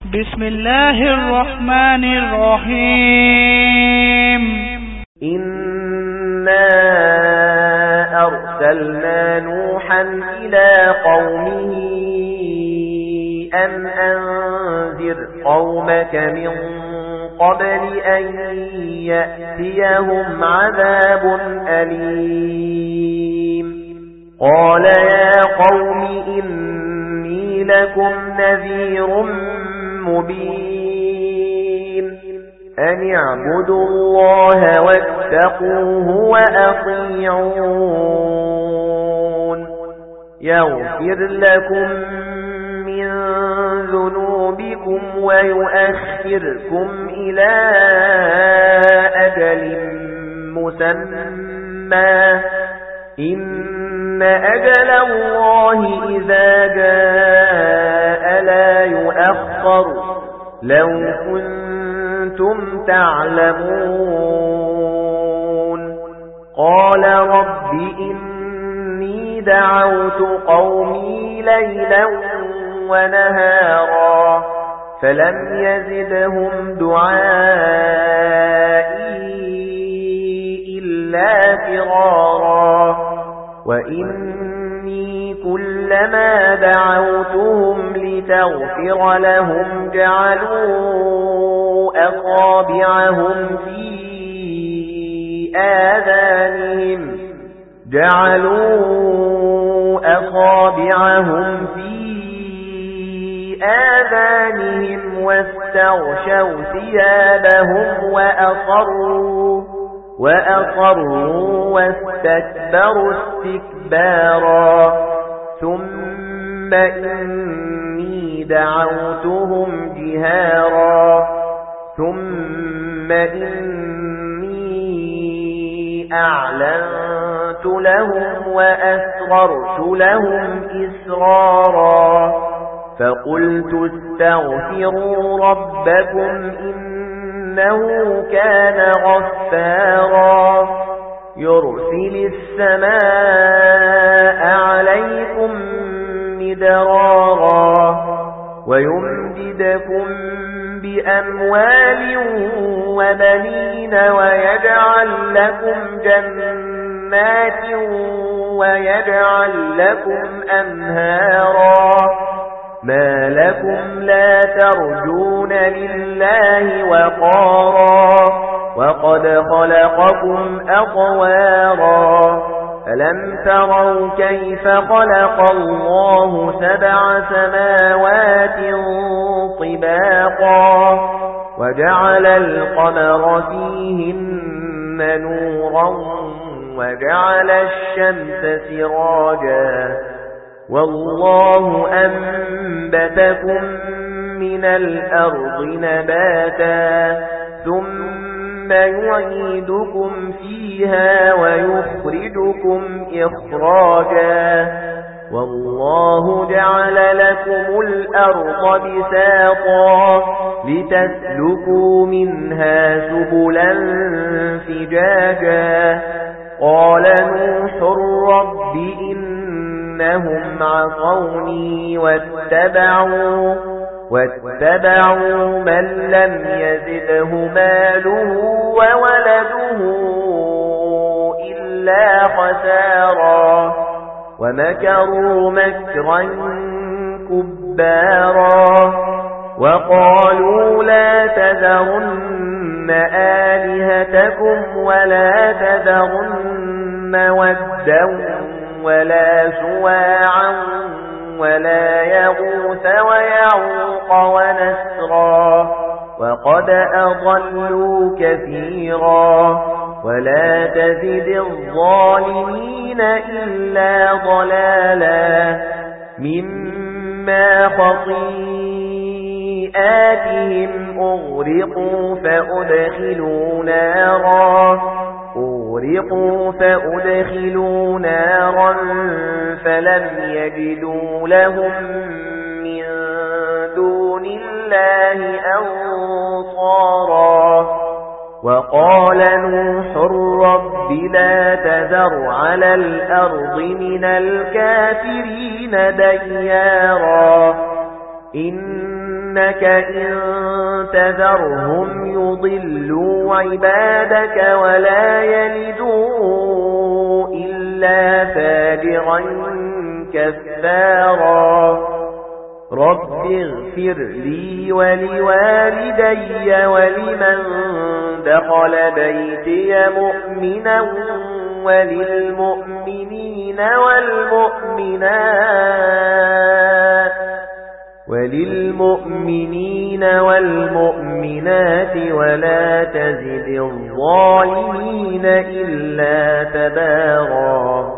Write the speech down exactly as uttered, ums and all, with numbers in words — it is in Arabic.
بسم الله الرحمن الرحيم. إنا أرسلنا نوحا إلى قومه أن أنذر قومك من قبل أن يأتيهم عذاب أليم. قال يا قوم إني لكم نذير مبين أن اعبدوا الله واتقوه وأطيعون يغفر لكم من ذنوبكم ويؤخركم إلى أجل مسمى إن أجل الله إذا جاء لا يؤخر لو كنتم تعلمون. قال رب إني دعوت قومي ليلا ونهارا فلم يزدهم دعائي إلا فرارا وإني كلما دعوتهم لتغفر لهم جعلوا أصابعهم في آذانهم جعلوا أصابعهم في آذانهم واستغشوا ثيابهم وأصروا وأصروا واستكبروا استكبارا ثم إني دعوتهم جهارا ثم إني أعلنت لهم وأسررت لهم إسرارا فقلت استغفروا ربكم إنه كان غفارا يرسل السماء عليكم مدرارا ويمددكم بأموال وبنين ويجعل لكم جنات ويجعل لكم أنهارا ما لكم لا ترجون لله وقارا وقد خلقكم أطوارا ألم تروا كيف خلق الله سبع سماوات طباقا وجعل القمر فيهن نورا وجعل الشمس سراجا والله أنبتكم من الأرض نباتا ثم يعيدكم فيها ويخرجكم إخراجا والله جعل لكم الأرض بساطا لتسلكوا منها سبلا فجاجا قال نوح رب إنهم عصوني واتبعوا واتبعوا من لم يزده ماله وولده إلا خسارا ومكروا مكرا كبارا وقالوا لا تذرن آلهتكم ولا تذرن ودا ولا سواعا ولا يغوث ويعوق ونسرا وقد أضلوا كثيرا ولا تزد الظالمين إلا ضلالا مما خطيئاتهم أغرقوا فأدخلوا نارا أغرقوا فأدخلوا نارا فلم يجدوا لهم من دون الله أنصارا وقال نوح رب لا تذر على الأرض من الكافرين ديارا إن إنك إن تذرهم يضلوا عبادك ولا يلدوا إلا فاجرا كفارا رب اغفر لي ولوالدي ولمن دخل بيتي مؤمنا وللمؤمنين والمؤمنات وللمؤمنين والمؤمنات ولا تزد الظالمين إلا تباغا